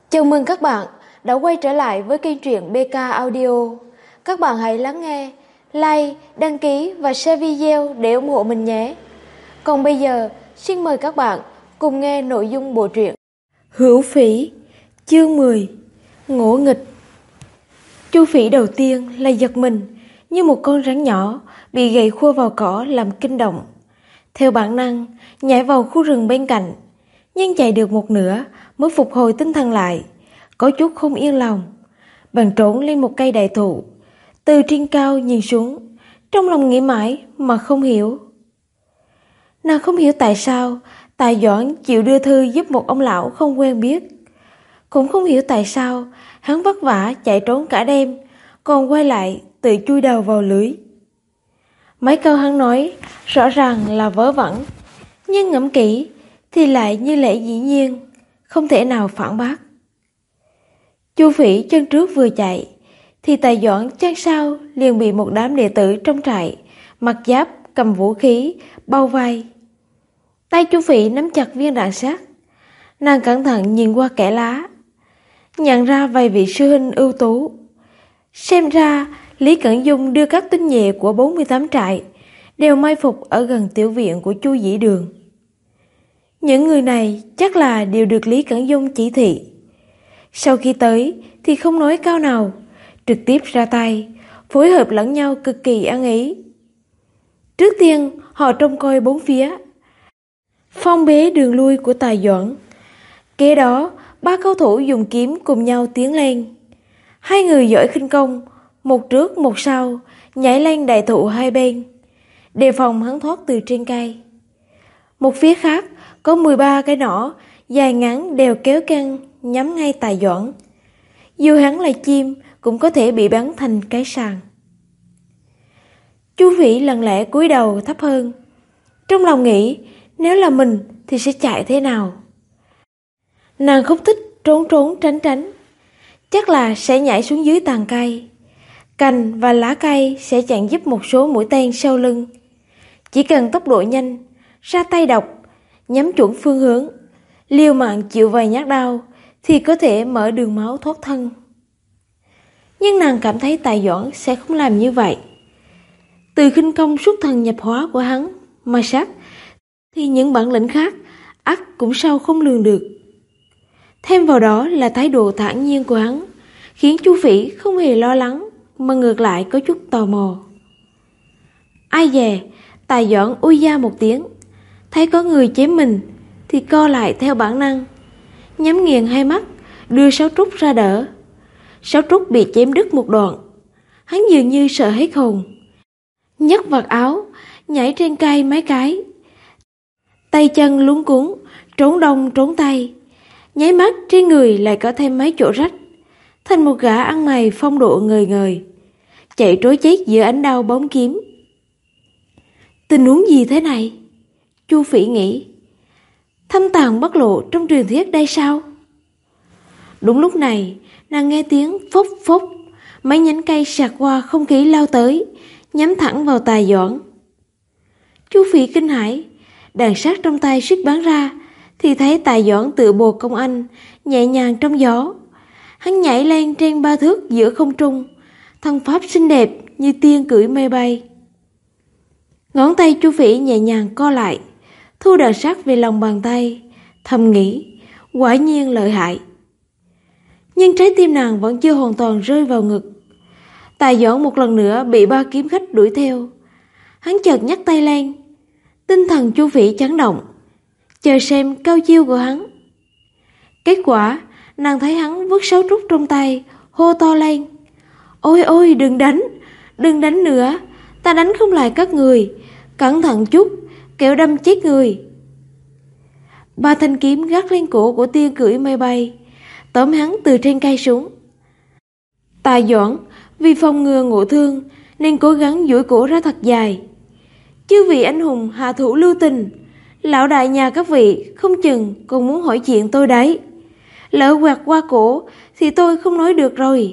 Chào mừng các bạn đã quay trở lại với kênh truyện BK Audio. Các bạn hãy lắng nghe, like, đăng ký và share video để ủng hộ mình nhé. Còn bây giờ, xin mời các bạn cùng nghe nội dung bộ truyện Hữu Phỉ, chương 10, Ngỗ nghịch. Chu Phỉ đầu tiên là giật mình, như một con rắn nhỏ bị gậy khua vào cỏ làm kinh động. Theo bản năng, nhảy vào khu rừng bên cạnh, nhưng chạy được một nửa mới phục hồi tinh thần lại, có chút không yên lòng. Bèn trốn lên một cây đại thụ, từ trên cao nhìn xuống, trong lòng nghĩ mãi mà không hiểu. Nàng không hiểu tại sao Tài Doãn chịu đưa thư giúp một ông lão không quen biết, cũng không hiểu tại sao hắn vất vả chạy trốn cả đêm, còn quay lại tự chui đầu vào lưới. Mấy câu hắn nói rõ ràng là vớ vẩn, nhưng ngẫm kỹ thì lại như lẽ dĩ nhiên, không thể nào phản bác. Chu Phỉ chân trước vừa chạy, thì Tài Doãn chân sau liền bị một đám đệ tử trong trại mặc giáp cầm vũ khí bao vây. Tay Chu Phỉ nắm chặt viên đạn sắt, nàng cẩn thận nhìn qua kẽ lá, nhận ra vài vị sư huynh ưu tú. Xem ra Lý Cẩn Dung đưa các tinh nhuệ của 48 trại đều mai phục ở gần tiểu viện của Chu Dĩ Đường. Những người này chắc là đều được Lý Cẩn Dung chỉ thị. Sau khi tới thì không nói câu nào, trực tiếp ra tay, phối hợp lẫn nhau cực kỳ ăn ý. Trước tiên họ trông coi bốn phía, phong bế đường lui của Tài Doãn. Kế đó, ba cao thủ dùng kiếm cùng nhau tiến lên. Hai người giỏi khinh công, một trước một sau, nhảy lên đại thụ hai bên, đề phòng hắn thoát từ trên cây. Một phía khác có 13 cái nỏ dài ngắn đều kéo căng nhắm ngay Tài Doãn. Dù hắn là chim cũng có thể bị bắn thành cái sàng. Chu Phỉ lặng lẽ cúi đầu thấp hơn, trong lòng nghĩ nếu là mình thì sẽ chạy thế nào. Nàng không thích trốn trốn tránh tránh, chắc là sẽ nhảy xuống dưới tàn cây. Cành và lá cây sẽ chặn giúp một số mũi tên sau lưng. Chỉ cần tốc độ nhanh, ra tay độc, nhắm chuẩn phương hướng, liều mạng chịu vài nhát đau thì có thể mở đường máu thoát thân. Nhưng nàng cảm thấy Tài Doãn sẽ không làm như vậy. Từ khinh công xuất thần nhập hóa của hắn mà sát, thì những bản lĩnh khác ắt cũng sao không lường được. Thêm vào đó là thái độ thản nhiên của hắn, khiến Chu Phỉ không hề lo lắng, mà ngược lại có chút tò mò. Ai dè, Tài Doãn ui da một tiếng, thấy có người chém mình thì co lại theo bản năng, nhắm nghiền hai mắt, đưa Sáu Trúc ra đỡ. Sáu Trúc bị chém đứt một đoạn, hắn dường như sợ hết hồn, nhấc vạt áo, nhảy trên cây mấy cái, tay chân luống cuống, trốn đông trốn tây, nháy mắt trên người lại có thêm mấy chỗ rách, thành một gã ăn mày phong độ ngời ngời, chạy trối chết giữa ánh đao bóng kiếm. Tình huống gì thế này? Chu Phỉ nghĩ. Thâm tàng bất lộ trong truyền thuyết đây sao? Đúng lúc này, nàng nghe tiếng phốc phốc, mấy nhánh cây sạc qua không khí lao tới, nhắm thẳng vào Tài Doãn. Chu Phỉ kinh hãi, đàn sát trong tay suýt bắn ra, thì thấy Tài Doãn tựa bồ công anh, nhẹ nhàng trong gió. Hắn nhảy lên trên 3 thước giữa không trung, thân pháp xinh đẹp như tiên cưỡi mây bay. Ngón tay Chu Phỉ nhẹ nhàng co lại, thu đàn sát về lòng bàn tay, thầm nghĩ, quả nhiên lợi hại. Nhưng trái tim nàng vẫn chưa hoàn toàn rơi vào ngực. Tài Doãn một lần nữa bị ba kiếm khách đuổi theo. Hắn chợt nhấc tay lên, tinh thần Chu Phỉ chấn động, chờ xem cao chiêu của hắn. Kết quả, nàng thấy hắn vứt Sáu Trúc trong tay, hô to lên: Ôi ôi, đừng đánh nữa, ta đánh không lại các người, cẩn thận chút, kẻo đâm chết người. Ba thanh kiếm gác lên cổ của tiên cưỡi mây bay, tóm hắn từ trên cây xuống. Tài Doãn vì phòng ngừa ngộ thương nên cố gắng duỗi cổ ra thật dài. Chư vị anh hùng hạ thủ lưu tình, lão đại nhà các vị không chừng còn muốn hỏi chuyện tôi đấy. Lỡ quạt qua cổ thì tôi không nói được rồi.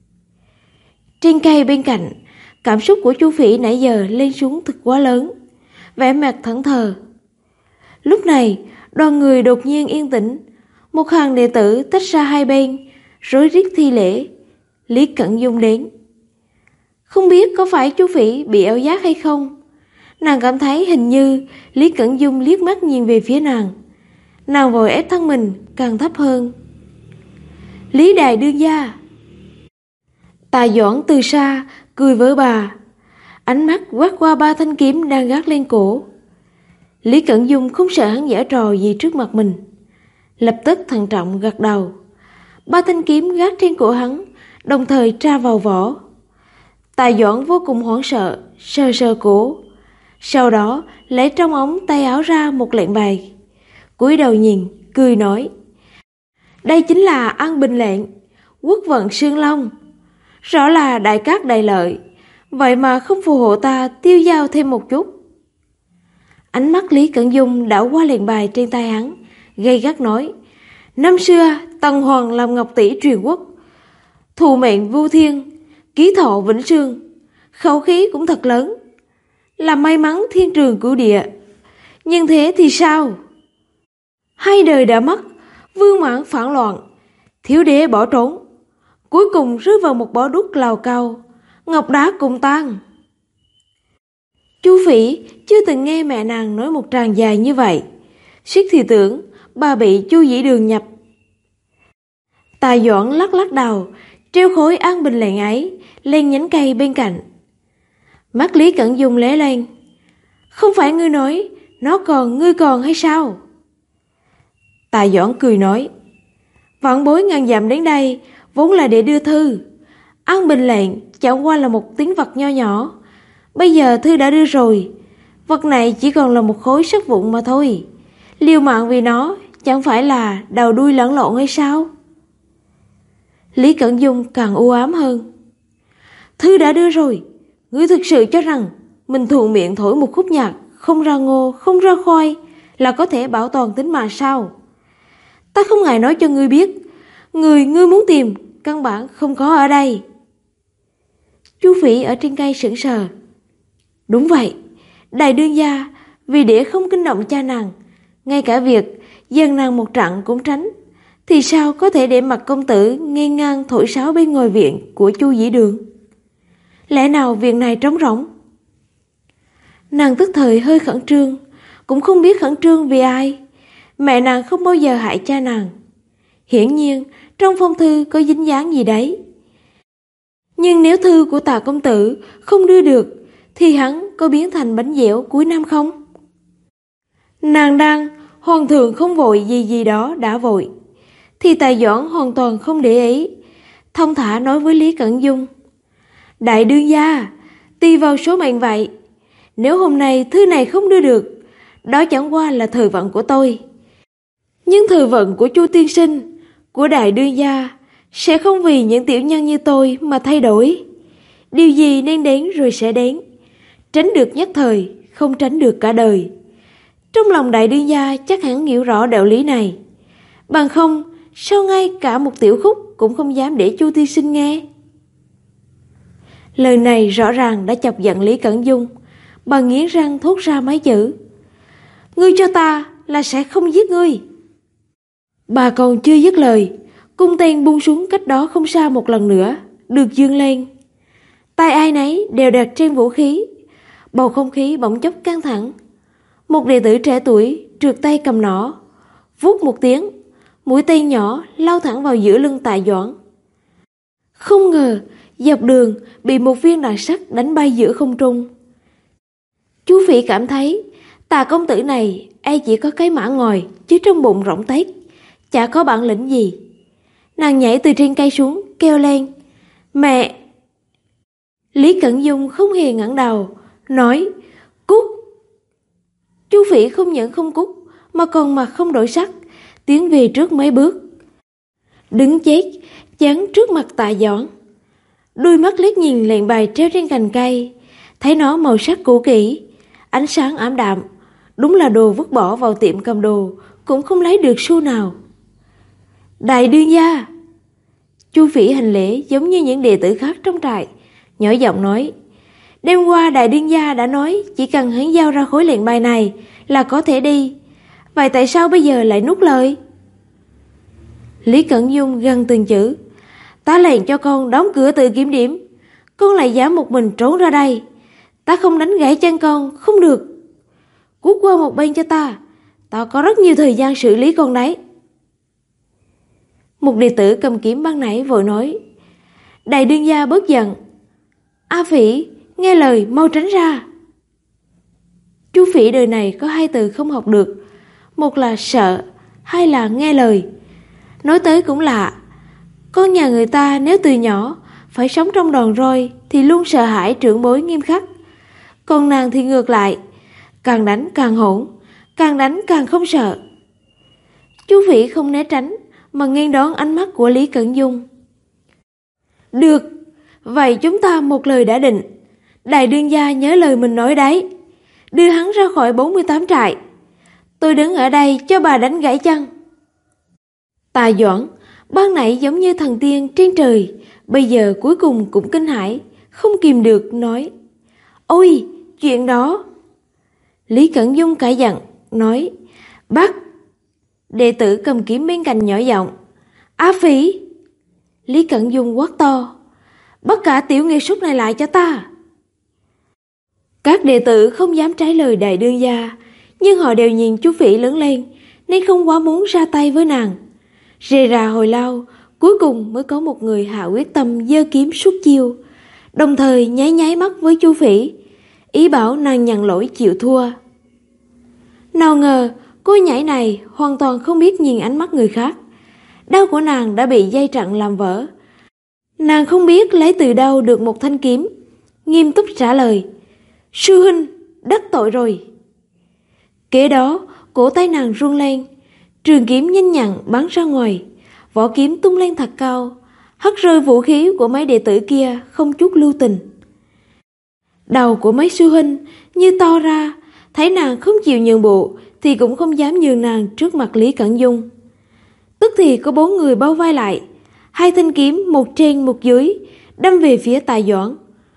Trên cây bên cạnh, cảm xúc của Chu Phỉ nãy giờ lên xuống thực quá lớn, vẻ mặt thẫn thờ. Lúc này, đoàn người đột nhiên yên tĩnh, Một hàng đệ tử tách ra hai bên, rối rít thi lễ. Lý Cẩn Dung đến. Không biết có phải Chu Phỉ bị ảo giác hay không? Nàng cảm thấy hình như Lý Cẩn Dung liếc mắt nhìn về phía nàng. Nàng vội ép thân mình càng thấp hơn. Lý Đại đương gia. Tà Doãn từ xa cười với bà, ánh mắt quét qua ba thanh kiếm đang gác lên cổ. Lý Cẩn Dung không sợ hắn giở trò gì trước mặt mình, lập tức thận trọng gật đầu. Ba thanh kiếm gác trên cổ hắn đồng thời tra vào vỏ. Tà Doãn vô cùng hoảng sợ, sờ sờ cổ, sau đó lấy trong ống tay áo ra một lệnh bài, cúi đầu nhìn, cười nói: đây chính là An Bình lệnh, quốc vận Sương Long. Rõ là đại cát đại lợi, vậy mà không phù hộ ta tiêu dao thêm một chút. Ánh mắt Lý Cẩn Dung đảo qua lệnh bài trên tay hắn, gay gắt nói: năm xưa Tần Hoàng làm ngọc tỷ truyền quốc, thù mệnh vu thiên, ký thọ vĩnh sương, khẩu khí cũng thật lớn, là may mắn thiên trường cửu địa. Nhưng thế thì sao? Hai đời đã mất, vương mãn phản loạn, thiếu đế bỏ trốn, cuối cùng rơi vào một bó đuốc lào cao, ngọc đá cùng tan. Chu Phỉ chưa từng nghe mẹ nàng nói một tràng dài như vậy, suýt thì tưởng bà bị Chu Dĩ Đường nhập. Tà Doãn lắc lắc đầu, treo khối An Bình lệnh ấy lên nhánh cây bên cạnh. Mắt Lý Cẩn Dung lóe lên. Không phải ngươi nói nó còn, ngươi còn hay sao? Tà Doãn cười nói: vạn bối ngàn dặm đến đây vốn là để đưa thư. An Bình lệnh chẳng qua là một tín vật nho nhỏ, bây giờ thư đã đưa rồi, vật này chỉ còn là một khối sắt vụn mà thôi. Liều mạng vì nó chẳng phải là đầu đuôi lẫn lộn hay sao? Lý Cẩn Dung càng u ám hơn. Thư đã đưa rồi, ngươi thực sự cho rằng mình thuận miệng thổi một khúc nhạc, không ra ngô, không ra khoai là có thể bảo toàn tính mạng sao? Ta không ngại nói cho ngươi biết, người ngươi muốn tìm căn bản không có ở đây. Chu Phỉ ở trên cây sững sờ. Đúng vậy, đại đương gia vì để không kinh động cha nàng, ngay cả việc dần nàng một trận cũng tránh, thì sao có thể để mặt công tử nghênh ngang thổi sáo bên ngôi viện của Chu Dĩ Đường? Lẽ nào viện này trống rỗng? Nàng tức thời hơi khẩn trương, cũng không biết khẩn trương vì ai. Mẹ nàng không bao giờ hại cha nàng, hiển nhiên trong phong thư có dính dáng gì đấy. Nhưng nếu thư của Tà công tử không đưa được, thì hắn có biến thành bánh dẻo cuối năm không? Nàng đang hoàng thượng không vội gì gì đó đã vội, thì Tà Doãn hoàn toàn không để ý, thông thả nói với Lý Cẩn Dung: đại đương gia, tùy vào số mệnh vậy, nếu hôm nay thư này không đưa được, đó chẳng qua là thời vận của tôi. Nhưng thời vận của Chu tiên sinh, của đại đương gia sẽ không vì những tiểu nhân như tôi mà thay đổi. Điều gì nên đến rồi sẽ đến, tránh được nhất thời, không tránh được cả đời. Trong lòng đại đương gia chắc hẳn hiểu rõ đạo lý này, bằng không sao ngay cả một tiểu khúc cũng không dám để Chu tiên sinh nghe. Lời này rõ ràng đã chọc giận Lý Cẩn Dung. Bà nghiến răng thốt ra mấy chữ: ngươi cho ta là sẽ không giết ngươi. Bà còn chưa dứt lời, cung tên buông xuống cách đó không xa một lần nữa, được dương lên. Tay ai nấy đều đặt trên vũ khí, bầu không khí bỗng chốc căng thẳng. Một đệ tử trẻ tuổi trượt tay cầm nỏ, vút một tiếng, mũi tên nhỏ lao thẳng vào giữa lưng Tà Doãn. Không ngờ dọc đường bị một viên đạn sắt đánh bay giữa không trung. Chu Phỉ cảm thấy Tà công tử này e chỉ có cái mã ngòi, chứ trong bụng rỗng tét, chả có bản lĩnh gì. Nàng nhảy từ trên cây xuống, kêu lên: mẹ! Lý Cẩn Dung không hề ngẩng đầu, nói: cút! Chu Phỉ không những không cút, mà còn mặt không đổi sắc, tiến về trước mấy bước, đứng chết chắn trước mặt Tà Doãn. Đôi mắt liếc nhìn lệnh bài treo trên cành cây, thấy nó màu sắc cũ kỹ, ánh sáng ảm đạm, đúng là đồ vứt bỏ vào tiệm cầm đồ cũng không lấy được xu nào. Đại đương gia! Chu Phỉ hành lễ giống như những đệ tử khác trong trại, nhỏ giọng nói: đêm qua đại đương gia đã nói chỉ cần hắn giao ra khối lệnh bài này là có thể đi, vậy tại sao bây giờ lại nuốt lời? Lý Cẩn Dung gằn từng chữ. Ta lệnh cho con đóng cửa tự kiểm điểm, con lại dám một mình trốn ra đây. Ta không đánh gãy chân con, không được. Cút qua một bên cho ta, ta có rất nhiều thời gian xử lý con đấy. Một đệ tử cầm kiếm ban nãy vội nói. Đại đương gia bớt giận. A Phỉ, nghe lời, mau tránh ra. Chú Phỉ đời này có hai từ không học được, một là sợ, hai là nghe lời. Nói tới cũng lạ, con nhà người ta nếu từ nhỏ phải sống trong đòn roi thì luôn sợ hãi trưởng bối nghiêm khắc. Còn nàng thì ngược lại, càng đánh càng hỗn, càng đánh càng không sợ. Chú Phỉ không né tránh mà nghiêng đón ánh mắt của Lý Cẩn Dung. Được, vậy chúng ta một lời đã định. Đại đương gia nhớ lời mình nói đấy, đưa hắn ra khỏi 48 trại. Tôi đứng ở đây cho bà đánh gãy chân. Tà Doãn ban nãy giống như thần tiên trên trời, bây giờ cuối cùng cũng kinh hãi, không kìm được nói. Ôi, chuyện đó. Lý Cẩn Dung cãi giận, nói. Bác. Đệ tử cầm kiếm bên cạnh nhỏ giọng. Á Phỉ. Lý Cẩn Dung quát to. Bắt cả tiểu nghiệt súc này lại cho ta. Các đệ tử không dám trái lời đại đương gia, nhưng họ đều nhìn chú Phỉ lớn lên, nên không quá muốn ra tay với nàng. Rề rà hồi lâu, cuối cùng mới có một người hạ quyết tâm giơ kiếm xuất chiêu, đồng thời nháy nháy mắt với chú Phỉ, ý bảo nàng nhận lỗi chịu thua. Nào ngờ cô nhảy này hoàn toàn không biết nhìn ánh mắt người khác. Đao của nàng đã bị dây trận làm vỡ. Nàng không biết lấy từ đâu được một thanh kiếm, nghiêm túc trả lời. Sư huynh, đắc tội rồi. Kế đó, cổ tay nàng run lên, trường kiếm nhanh nhặn bắn ra ngoài, vỏ kiếm tung lên thật cao, hất rơi vũ khí của mấy đệ tử kia không chút lưu tình. Đầu của mấy sư huynh như to ra, thấy nàng không chịu nhường bộ thì cũng không dám nhường nàng trước mặt Lý Cẩn Dung. Tức thì có 4 người bao vây lại, hai thanh kiếm một trên một dưới đâm về phía Tà Doãn.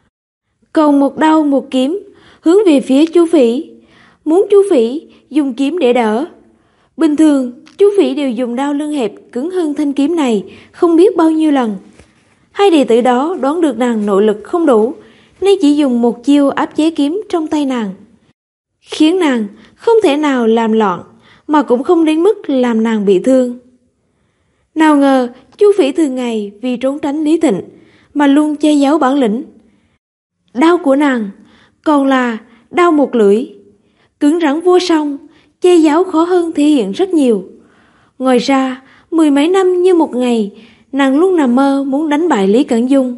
Còn một đao một kiếm hướng về phía chú Phỉ, muốn chú Phỉ dùng kiếm để đỡ. Bình thường chú Phỉ đều dùng đao lưng hẹp cứng hơn thanh kiếm này không biết bao nhiêu lần. Hai đệ tử đó đoán được nàng nội lực không đủ, nên chỉ dùng một chiêu áp chế kiếm trong tay nàng, khiến nàng không thể nào làm loạn, mà cũng không đến mức làm nàng bị thương. Nào ngờ chú Phỉ thường ngày vì trốn tránh Lý Thịnh mà luôn che giấu bản lĩnh. Đao của nàng còn là đao một lưỡi, cứng rắn vô song, che giấu khó hơn thể hiện rất nhiều. Ngoài ra, 10 mấy năm như một ngày, nàng luôn nằm mơ muốn đánh bại Lý Cẩn Dung.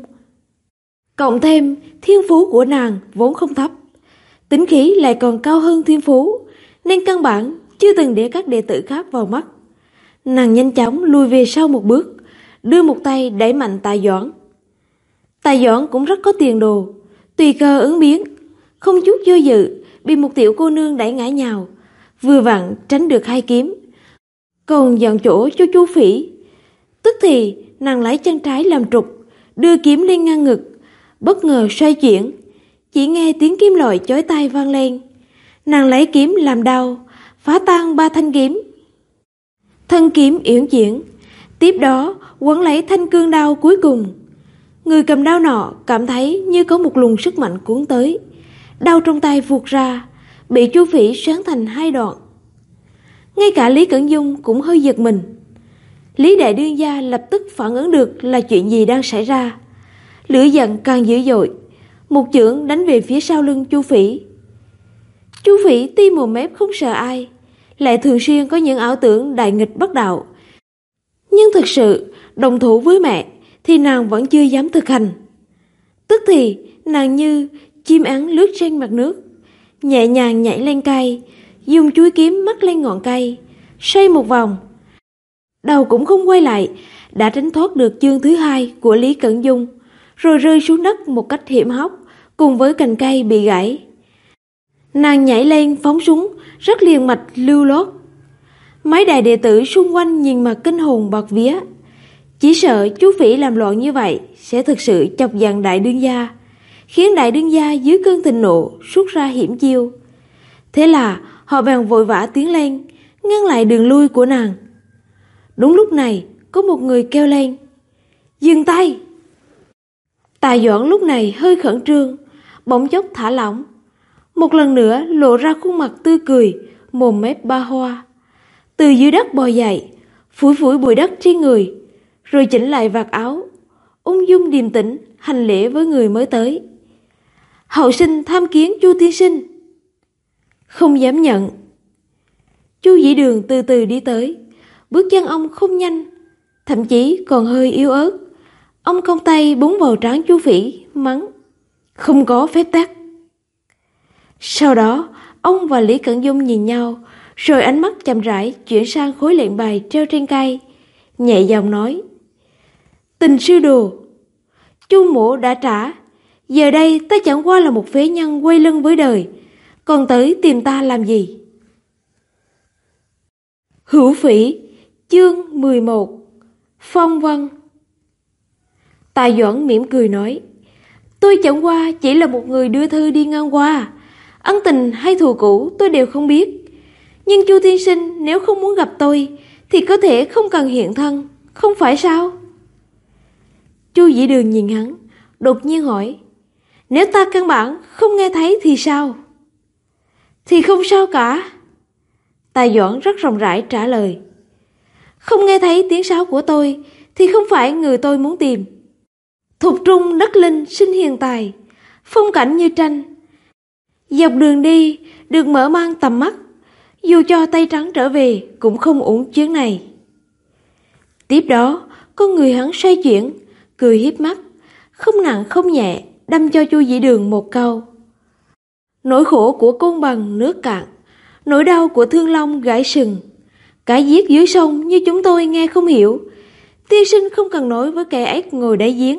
Cộng thêm thiên phú của nàng vốn không thấp, tính khí lại còn cao hơn thiên phú, nên căn bản chưa từng để các đệ tử khác vào mắt. Nàng nhanh chóng lùi về sau một bước, đưa một tay đẩy mạnh Tà Doãn. Tà Doãn cũng rất có tiền đồ, tùy cơ ứng biến, không chút do dự bị một tiểu cô nương đẩy ngã nhào, vừa vặn tránh được hai kiếm, còn dọn chỗ cho chú Phỉ. Tức thì nàng lấy chân trái làm trục, đưa kiếm lên ngang ngực, bất ngờ xoay chuyển, chỉ nghe tiếng kim loại chói tai vang lên. Nàng lấy kiếm làm đao, phá tan 3 thanh kiếm. Thân kiếm uyển chuyển, tiếp đó quấn lấy thanh cương đao cuối cùng. Người cầm đao nọ cảm thấy như có một luồng sức mạnh cuốn tới, đao trong tay vụt ra, bị chú Phỉ xoắn thành 2 đoạn. Ngay cả Lý Cẩn Dung cũng hơi giật mình. Lý đại đương gia lập tức phản ứng được là chuyện gì đang xảy ra, lửa giận càng dữ dội, một chưởng đánh về phía sau lưng chú Phỉ. Chú Phỉ tuy mồm mép không sợ ai, lại thường xuyên có những ảo tưởng đại nghịch bất đạo, nhưng thực sự đồng thủ với mẹ thì nàng vẫn chưa dám thực hành. Tức thì nàng như chim én lướt trên mặt nước, nhẹ nhàng nhảy lên cây, dùng chuôi kiếm mắc lên ngọn cây, xoay một vòng, đầu cũng không quay lại, đã tránh thoát được chương thứ 2 của Lý Cẩn Dung, rồi rơi xuống đất một cách hiểm hóc cùng với cành cây bị gãy. Nàng nhảy lên phóng súng rất liền mạch lưu loát. Mấy đại đệ tử xung quanh nhìn mà kinh hồn bạt vía, chỉ sợ chú Phỉ làm loạn như vậy sẽ thực sự chọc giận đại đương gia, khiến đại đương gia dưới cơn thịnh nộ rút ra hiểm chiêu. Thế là họ bèn vội vã tiến lên ngăn lại đường lui của nàng. Đúng lúc này có một người kêu lên: "Dừng tay!" Tài Doãn lúc này hơi khẩn trương, bỗng chốc thả lỏng, một lần nữa lộ ra khuôn mặt tươi cười, mồm mép ba hoa. Từ dưới đất bò dậy, phủi phủi bụi đất trên người, rồi chỉnh lại vạt áo, ung dung điềm tĩnh hành lễ với người mới tới. "Hậu sinh tham kiến Chu tiên sinh." "Không dám nhận." Chu Dĩ Đường từ từ đi tới, bước chân ông không nhanh, thậm chí còn hơi yếu ớt. Ông cong tay búng vào trán Chu Phỉ, mắng: "Không có phép tắc." Sau đó, ông và Lý Cẩn Dung nhìn nhau, rồi ánh mắt chậm rãi chuyển sang khối lệnh bài treo trên cây, nhẹ giọng nói: "Tình sư đồ, Chu mỗ đã trả, giờ đây ta chẳng qua là một phế nhân quay lưng với đời, còn tới tìm ta làm gì?" Hữu Phỉ, chương 11. Phong vân. Tài Doãn mỉm cười nói: "Tôi chẳng qua chỉ là một người đưa thư đi ngang qua, ân tình hay thù cũ tôi đều không biết. Nhưng Chu tiên sinh nếu không muốn gặp tôi thì có thể không cần hiện thân, không phải sao?" Chu Dĩ Đường nhìn hắn, đột nhiên hỏi: "Nếu ta căn bản không nghe thấy thì sao?" "Thì không sao cả." Tài Doãn rất rộng rãi trả lời: "Không nghe thấy tiếng sáo của tôi thì không phải người tôi muốn tìm. Thục trung đất linh sinh hiền tài, phong cảnh như tranh. Dọc đường đi được mở mang tầm mắt, dù cho tay trắng trở về cũng không uổng chuyến này." Tiếp đó, con người hắn xoay chuyển, cười hiếp mắt, không nặng không nhẹ đâm cho Chu Dĩ Đường một câu: "Nỗi khổ của côn bằng nước cạn, nỗi đau của thương long gãy sừng. Cái giết dưới sông như chúng tôi nghe không hiểu, tiên sinh không cần nói với kẻ ếch ngồi đáy giếng."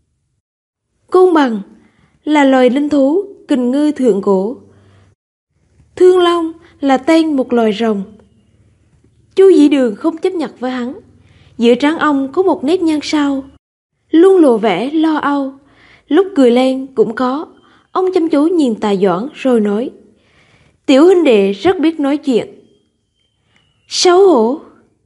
Côn bằng là loài linh thú kình ngư thượng cổ. Thương long là tên một loài rồng. Chu Dĩ Đường không chấp nhận với hắn. Giữa trán ông có một nét nhăn sau, luôn lộ vẻ lo âu, lúc cười lên cũng có. Ông chăm chú nhìn Tài Doãn rồi nói: "Tiểu huynh đệ rất biết nói chuyện." "Xấu hổ."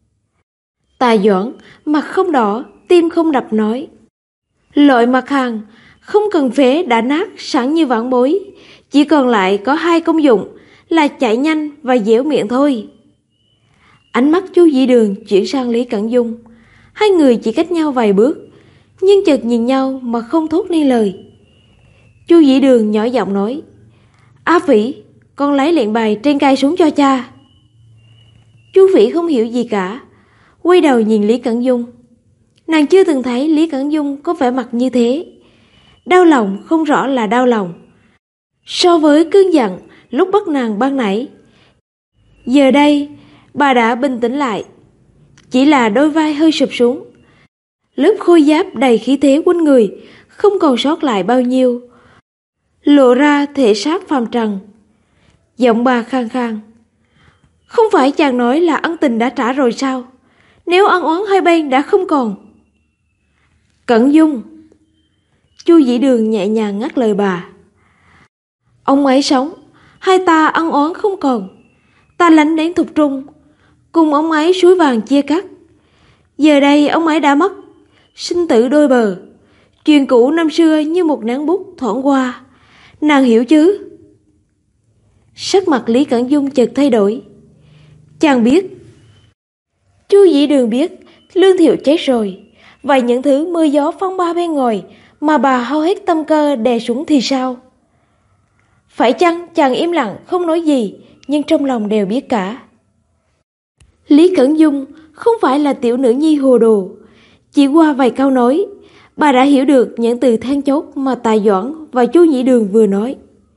Tài Doãn mặt không đỏ, tim không đập nói: "Loại mặt hàng không cần phế đã nát sẵn như ván bối, chỉ còn lại có hai công dụng là chạy nhanh và dẻo miệng thôi." Ánh mắt Chu Dĩ Đường chuyển sang Lý Cẩn Dung. Hai người chỉ cách nhau vài bước, nhưng chợt nhìn nhau mà không thốt nên lời. Chu Dĩ Đường nhỏ giọng nói: "A Phỉ, con lấy lệnh bài trên cây xuống cho cha." Chu Phỉ không hiểu gì cả, quay đầu nhìn Lý Cẩn Dung. Nàng chưa từng thấy Lý Cẩn Dung có vẻ mặt như thế. Đau lòng không rõ là đau lòng. So với cơn giận lúc bắt nàng ban nãy, giờ đây bà đã bình tĩnh lại. Chỉ là đôi vai hơi sụp xuống, lớp khôi giáp đầy khí thế quanh người không còn sót lại bao nhiêu, lộ ra thể xác phàm trần. Giọng bà khàn khàn: "Không phải chàng nói là ân tình đã trả rồi sao? Nếu ân oán hai bên đã không còn." "Cẩn Dung." Chu Dĩ Đường nhẹ nhàng ngắt lời bà: "Ông ấy sống, hai ta ân oán không còn. Ta lánh đến Thục Trung, cùng ông ấy suối vàng chia cắt. Giờ đây ông ấy đã mất, sinh tử đôi bờ. Chuyện cũ năm xưa như một nắng bút thoảng qua. Nàng hiểu chứ?" Sắc mặt Lý Cẩn Dung chợt thay đổi. "Chàng biết." Chu Dĩ Đường biết Lương Thiệu chết rồi, vậy những thứ mưa gió phong ba bên ngoài mà bà hao hết tâm cơ đè xuống thì sao? Phải chăng chàng im lặng không nói gì, nhưng trong lòng đều biết cả. Lý Cẩn Dung không phải là tiểu nữ nhi hồ đồ. Chỉ qua vài câu nói, bà đã hiểu được những từ then chốt mà Tài Doãn và Chu Nhĩ Đường vừa nói.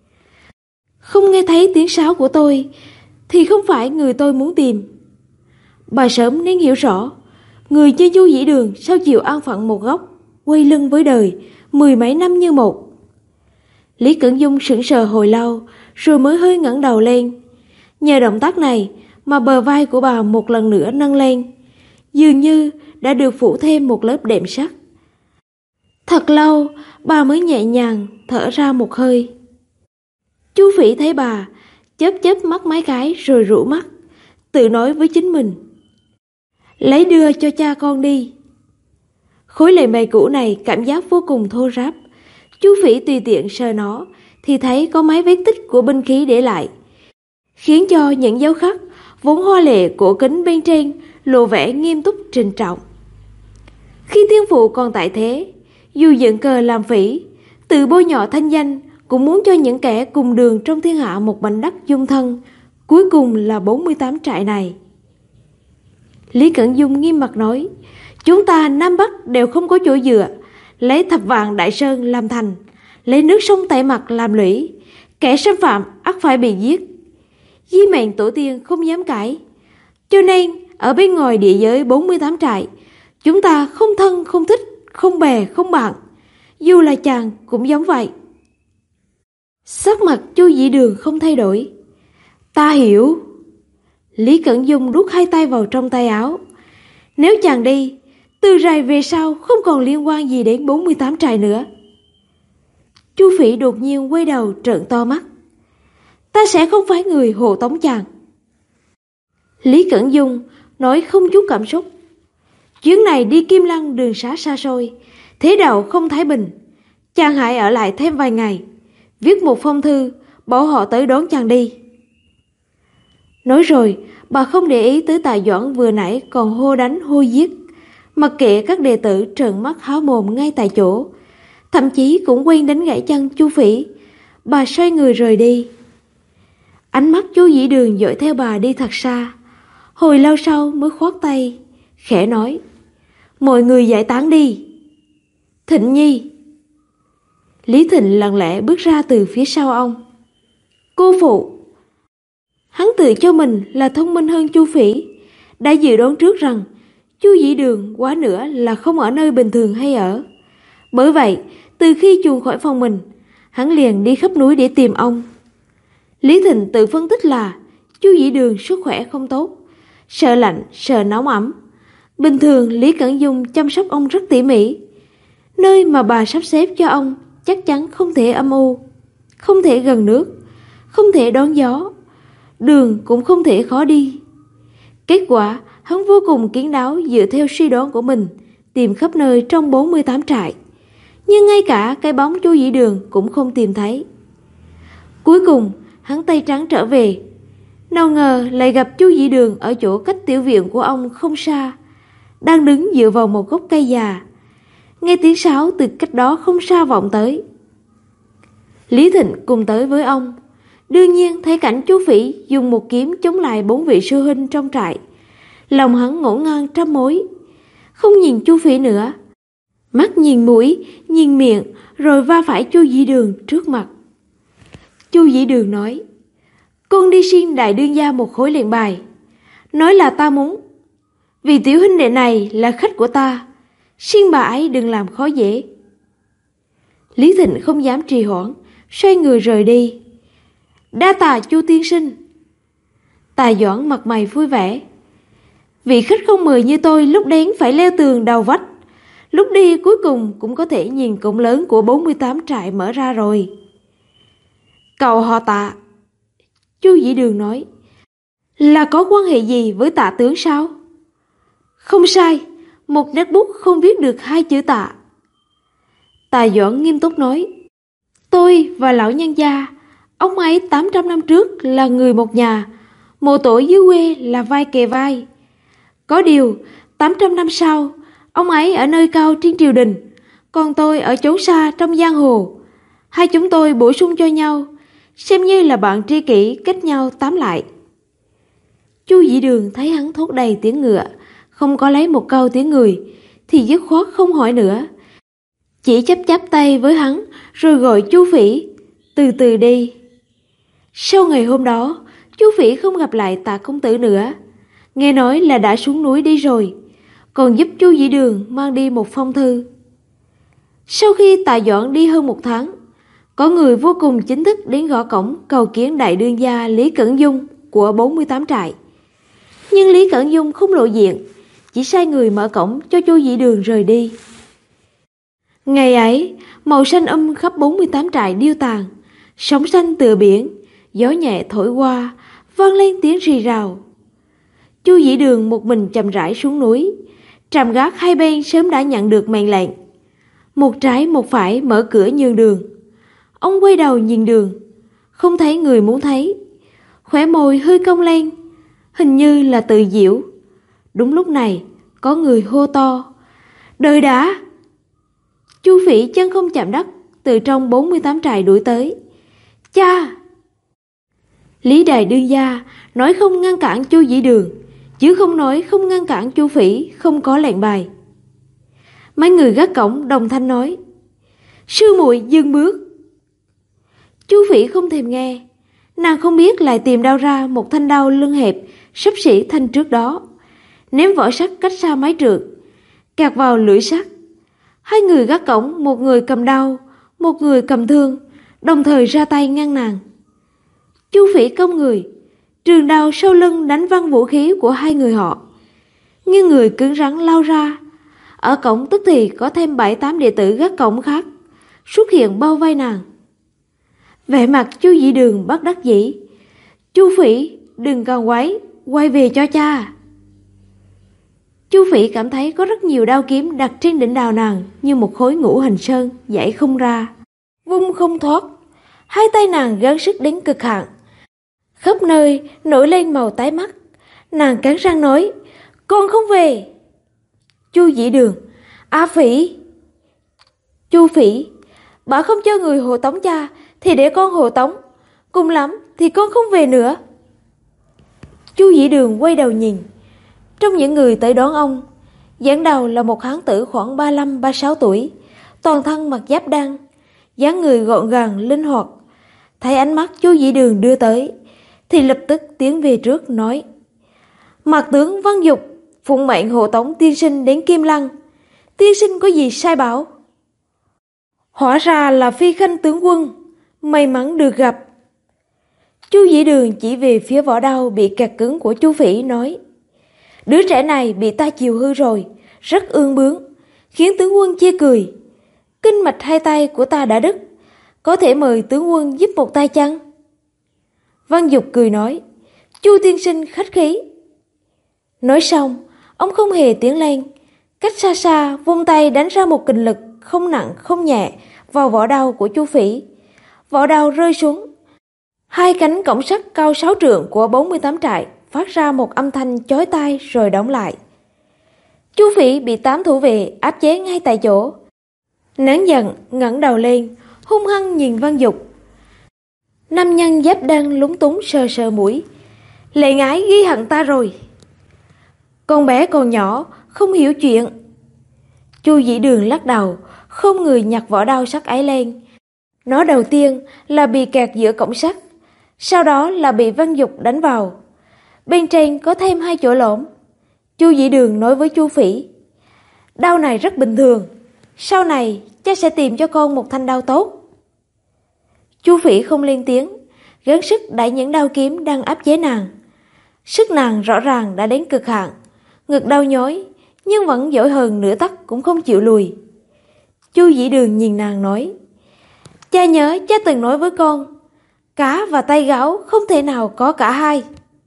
Không nghe thấy tiếng sáo của tôi thì không phải người tôi muốn tìm. Bà sớm nên hiểu rõ, người như Chu Nhĩ Đường sao chịu an phận một góc, quay lưng với đời, mười mấy năm như một. Lý Cẩn Dung sững sờ hồi lâu, rồi mới hơi ngẩng đầu lên. Nhờ động tác này mà bờ vai của bà một lần nữa nâng lên, dường như đã được phủ thêm một lớp đệm sắt. Thật lâu, bà mới nhẹ nhàng thở ra một hơi. Chu Phỉ thấy bà, chớp chớp mắt mấy cái rồi rũ mắt, tự nói với chính mình. lấy đưa cho cha con đi. Khối lề mề cũ này cảm giác vô cùng thô ráp. Chú Phỉ tùy tiện sờ nó thì thấy có mấy vết tích của binh khí để lại, khiến cho những dấu khắc vốn hoa lệ của kính bên trên lộ vẻ nghiêm túc trịnh trọng. Khi tiên phụ còn tại thế, dù dựng cờ làm phỉ, tự bôi nhọ thanh danh, cũng muốn cho những kẻ cùng đường trong thiên hạ một mảnh đất dung thân, cuối cùng là 48 trại này. Lý Cẩn Dung nghiêm mặt nói, chúng ta Nam Bắc đều không có chỗ dựa, lấy Thập Vạn Đại Sơn làm thành, lấy nước sông Tây Mặt làm lũy, kẻ xâm phạm ắt phải bị giết. Di mệnh tổ tiên không dám cãi, cho nên ở bên ngoài địa giới 48 trại, chúng ta không thân không thích, không bè không bạn, dù là chàng cũng giống vậy. Sắc mặt Chu Dĩ Đường không thay đổi. Ta hiểu. Lý Cẩn Dung đút hai tay vào trong tay áo. Nếu chàng đi, từ rày về sau không còn liên quan gì đến 48 trại nữa. Chu Phỉ đột nhiên quay đầu trợn to mắt. Ta sẽ không phải người hộ tống chàng. Lý Cẩn Dung nói không chút cảm xúc. Chuyến này đi Kim Lăng đường xá xa xôi, thế đạo không thái bình. Chàng hãy ở lại thêm vài ngày, viết một phong thư, bảo họ tới đón chàng đi. Nói rồi, bà không để ý tới Tạ Doãn vừa nãy còn hô đánh hô giết, mặc kệ các đệ tử trợn mắt há mồm ngay tại chỗ, thậm chí cũng quên đánh gãy chân Chu Phỉ. Bà xoay người rời đi. Ánh mắt Chu Dĩ Đường dõi theo bà đi thật xa, hồi lâu sau mới khoát tay, khẽ nói, mọi người giải tán đi. Thịnh Nhi. Lý Thịnh lặng lẽ bước ra từ phía sau ông. Cô phụ. Hắn tự cho mình là thông minh hơn Chu Phỉ, đã dự đoán trước rằng Chu Dĩ Đường quá nữa là không ở nơi bình thường hay ở. Bởi vậy, từ khi chuồn khỏi phòng mình, hắn liền đi khắp núi để tìm ông. Lý Thịnh tự phân tích là Chu Dĩ Đường sức khỏe không tốt, sợ lạnh, sợ nóng ẩm. Bình thường Lý Cẩn Dung chăm sóc ông rất tỉ mỉ. Nơi mà bà sắp xếp cho ông chắc chắn không thể âm u, không thể gần nước, không thể đón gió, đường cũng không thể khó đi. Kết quả, hắn vô cùng kín đáo dựa theo suy đoán của mình, tìm khắp nơi trong 48 trại. Nhưng ngay cả cái bóng Chu Dĩ Đường cũng không tìm thấy. Cuối cùng, hắn tay trắng trở về. Nào ngờ lại gặp Chu Dĩ Đường ở chỗ cách tiểu viện của ông không xa, đang đứng dựa vào một gốc cây già. Nghe tiếng sáo từ cách đó không xa vọng tới. Lý Thịnh cùng tới với ông. Đương nhiên thấy cảnh Chu Phỉ dùng một kiếm chống lại 4 vị sư huynh trong trại, lòng hắn ngổn ngang trăm mối. Không nhìn Chu Phỉ nữa, mắt nhìn mũi, nhìn miệng, rồi va phải Chu Dĩ Đường trước mặt. Chu Dĩ Đường nói, con đi xin đại đương gia một khối lệnh bài, nói là ta muốn, vì tiểu huynh đệ này là khách của ta, xin bà ấy đừng làm khó dễ. Lý Thịnh không dám trì hoãn, xoay người rời đi. Đa tạ Chu tiên sinh. Tạ Doãn mặt mày vui vẻ. Vị khách không mời như tôi lúc đến phải leo tường đầu vách, lúc đi cuối cùng cũng có thể nhìn cổng lớn của 48 trại mở ra rồi. Cậu họ Tạ. Chu Dĩ Đường nói, là có quan hệ gì với Tạ tướng sao? Không sai, một nét bút không viết được 2 chữ Tạ. Tạ Doãn nghiêm túc nói, tôi và lão nhân gia, ông ấy 800 năm trước là người một nhà, mồ tổ dưới quê là vai kề vai. Có điều, 800 năm sau, ông ấy ở nơi cao trên triều đình, còn tôi ở chốn xa trong giang hồ. Hai chúng tôi bổ sung cho nhau, xem như là bạn tri kỷ kết nhau tám lại. Chu Dĩ Đường thấy hắn thốt đầy tiếng ngựa, không có lấy một câu tiếng người, thì dứt khoát không hỏi nữa. Chỉ chắp tay với hắn, rồi gọi Chu Phỉ, từ từ đi. Sau ngày hôm đó, Chu Phỉ không gặp lại Tạ công tử nữa. Nghe nói là đã xuống núi đi rồi, còn giúp Chu Dĩ Đường mang đi một phong thư. Sau khi Tạ Doãn đi hơn 1 tháng, có người vô cùng chính thức đến gõ cổng cầu kiến đại đương gia Lý Cẩn Dung của 48 trại. Nhưng Lý Cẩn Dung không lộ diện, chỉ sai người mở cổng cho Chu Dĩ Đường rời đi. Ngày ấy, màu xanh khắp 48 trại điêu tàn, sóng xanh tựa biển, gió nhẹ thổi qua, vang lên tiếng rì rào. Chu Dĩ Đường một mình chậm rãi xuống núi. Trạm gác hai bên sớm đã nhận được mệnh lệnh. Một trái một phải mở cửa nhường đường. Ông quay đầu nhìn đường, không thấy người muốn thấy. Khóe môi hơi cong lên, hình như là tự giễu. Đúng lúc này, có người hô to: "Đợi đã!" Chu Phỉ chân không chạm đất, từ trong 48 trại đuổi tới. "Cha!" Lý Đại đương gia nói không ngăn cản Chu Dĩ Đường, chứ không nói không ngăn cản Chu Phỉ không có lệnh bài. Mấy người gác cổng đồng thanh nói: "Sư muội dừng bước." Chu Phỉ không thèm nghe, nàng không biết lại tìm đâu ra một thanh đao lưng hẹp xấp xỉ thanh trước đó, ném vỏ sắt cách xa mấy trượng, kẹt vào lưỡi sắt. Hai người gác cổng, một người cầm đao, một người cầm thương, đồng thời ra tay ngăn nàng. Chu Phỉ cong người, trường đao sau lưng đánh văng vũ khí của hai người họ. Nhưng người cứng rắn lao ra. Ở cổng tức thì có thêm 7-8 đệ tử gác cổng khác xuất hiện bao vây nàng. Vẻ mặt Chu Dĩ Đường bất đắc dĩ: "Chu Phỉ, đừng cần quay về cho cha." Chu Phỉ cảm thấy có rất nhiều đao kiếm đặt trên đỉnh đầu nàng như một khối ngũ hành sơn, giãy không ra, vung không thoát. Hai tay nàng gắng sức đến cực hạn, khắp nơi nổi lên màu tái mắt. Nàng cắn răng nói: "Con không về." Chu Dĩ Đường: "A Phỉ." Chu Phỉ: "Bà không cho người hộ tống cha thì để con hộ tống, cùng lắm thì con không về nữa." Chu Dĩ Đường quay đầu nhìn. Trong những người tới đón ông, dẫn đầu là một hán tử khoảng 35-36 tuổi, toàn thân mặc giáp đan, dáng người gọn gàng linh hoạt. Thấy ánh mắt Chu Dĩ Đường đưa tới thì lập tức tiến về trước nói: "Mạc tướng Văn Dục phụng mệnh hộ tống tiên sinh đến Kim Lăng, tiên sinh có gì sai bảo?" "Hóa ra là Phi Khanh tướng quân, may mắn được gặp." Chu Dĩ Đường chỉ về phía vỏ đao bị kẹt cứng của Chu Phỉ nói: "Đứa trẻ này bị ta chiều hư rồi, rất ương bướng, khiến tướng quân chê cười. Kinh mạch hai tay của ta đã đứt, có thể mời tướng quân giúp một tay chăng?" Văn Dục cười nói: "Chu tiên sinh khách khí." Nói xong, ông không hề tiến lên, cách xa xa vung tay đánh ra một kình lực không nặng không nhẹ vào vỏ đao của Chu Phỉ. Vỏ đao rơi xuống. Hai cánh cổng sắt cao 6 trượng của 48 trại phát ra một âm thanh chói tai rồi đóng lại. Chu Phỉ bị 8 thủ vệ áp chế ngay tại chỗ. Nén giận ngẩng đầu lên, hung hăng nhìn Văn Dục. Nam nhân giáp đan lúng túng sờ sờ mũi: "Lệ ngái ghi hận ta rồi." "Con bé còn nhỏ, không hiểu chuyện." Chu Dĩ Đường lắc đầu, không người nhặt vỏ đao sắt ấy lên. Nó đầu tiên là bị kẹt giữa cổng sắt, sau đó là bị Văn Dục đánh vào. Bên trên có thêm 2 chỗ lõm. Chu Dĩ Đường nói với Chu Phỉ: "Đao này rất bình thường, sau này cha sẽ tìm cho con một thanh đao tốt." Chu Phỉ không lên tiếng, gắng sức đẩy những đao kiếm đang áp chế nàng. Sức nàng rõ ràng đã đến cực hạn, ngực đau nhói, nhưng vẫn dỗi hơn nửa tấc cũng không chịu lùi. Chu Dĩ Đường nhìn nàng nói: "Cha nhớ cha từng nói với con, cá và tay gáo không thể nào có cả hai."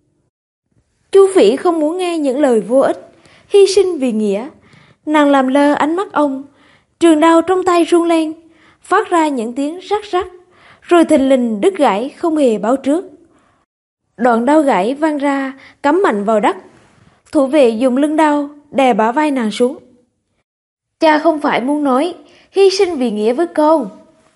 Chu Phỉ không muốn nghe những lời vô ích, hy sinh vì nghĩa. Nàng làm lơ ánh mắt ông, trường đao trong tay rung lên, phát ra những tiếng rắc rắc, rồi thình lình đứt gãy không hề báo trước. Đoạn đao gãy văng ra, cắm mạnh vào đất. Thủ vệ dùng lưng đao đè bả vai nàng xuống. "Cha không phải muốn nói hy sinh vì nghĩa với con."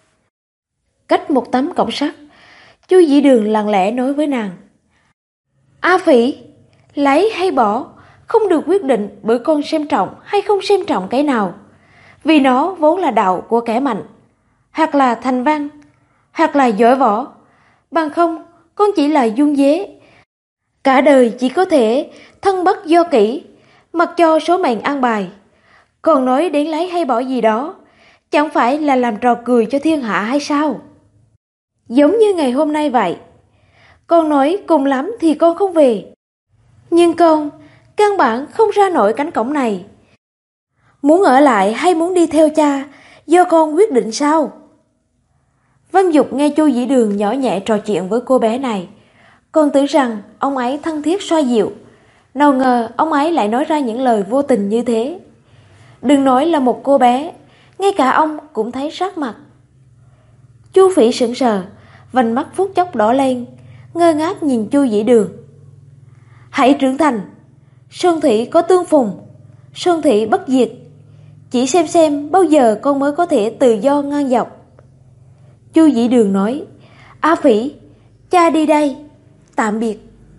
Cách một tấm cổng sắt, Chu Dĩ Đường lặng lẽ nói với nàng: "A Phỉ, lấy hay bỏ không được quyết định bởi con xem trọng hay không xem trọng cái nào, vì nó vốn là đạo của kẻ mạnh, hoặc là thành văn, hoặc là giỏi võ. Bằng không, con chỉ là dung dế, cả đời chỉ có thể thân bất do kỷ, mặc cho số mệnh an bài. Còn nói đến lấy hay bỏ gì đó, chẳng phải là làm trò cười cho thiên hạ hay sao? Giống như ngày hôm nay vậy. Con nói cùng lắm thì con không về, nhưng con căn bản không ra nổi cánh cổng này. Muốn ở lại hay muốn đi theo cha, do con quyết định sao?" Văn Dục nghe Chu Dĩ Đường nhỏ nhẹ trò chuyện với cô bé này, còn tưởng rằng ông ấy thân thiết xoa dịu. Nào ngờ ông ấy lại nói ra những lời vô tình như thế. Đừng nói là một cô bé, ngay cả ông cũng thấy sắc mặt. Chu Phỉ sững sờ, vành mắt phút chốc đỏ lên, ngơ ngác nhìn Chu Dĩ Đường. Hãy trưởng thành, Sơn Thị có tương phùng, Sơn Thị bất diệt. Chỉ xem bao giờ con mới có thể tự do ngang dọc. Chu Dĩ Đường nói, A Phỉ, cha đi đây, tạm biệt.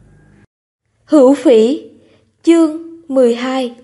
Hữu Phỉ, chương 12.